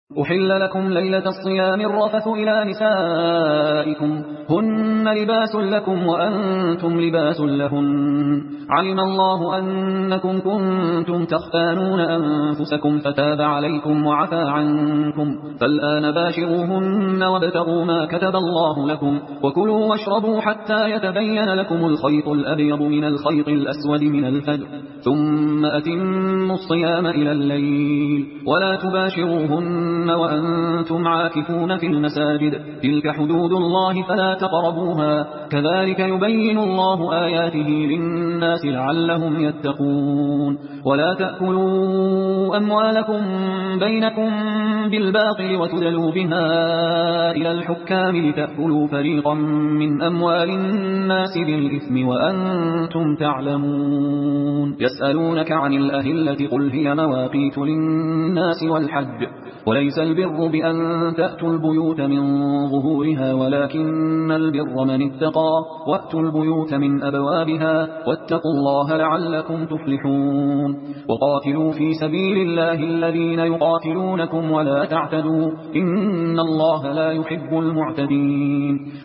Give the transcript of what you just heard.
أحل لكم ليلة الصيام الرفث إلى نسائكم هن لباس لكم وأنتم لباس لهن علم الله أنكم كنتم تختانون أنفسكم فتاب عليكم وعفى عنكم فالآن باشروهن وابتغوا ما كتب الله لكم وكلوا واشربوا حتى يتبين لكم الخيط الأبيض من الخيط الأسود من الفجر ثم أتموا الصيام إلى الليل ولا تباشروهن وأنتم عاكفون في المساجد تلك حدود الله فلا تقربوها كذلك يبين الله آياته للناس لعلهم يتقون ولا تأكلوا أموالكم بينكم بالباطل وتدلوا بها إلى الحكام لتأكلوا فريقا من أموال الناس بالإثم وأنتم تعلمون يسألونك عن الأهلة قل هي مواقيت للناس والحج وليس البر بأن تأتوا البيوت من ظهورها ولكن البر من اتقى وأتوا البيوت من أبوابها واتقوا الله لعلكم تفلحون وقاتلوا في سبيل الله الذين يقاتلونكم ولا تعتدوا إن الله لا يحب المعتدين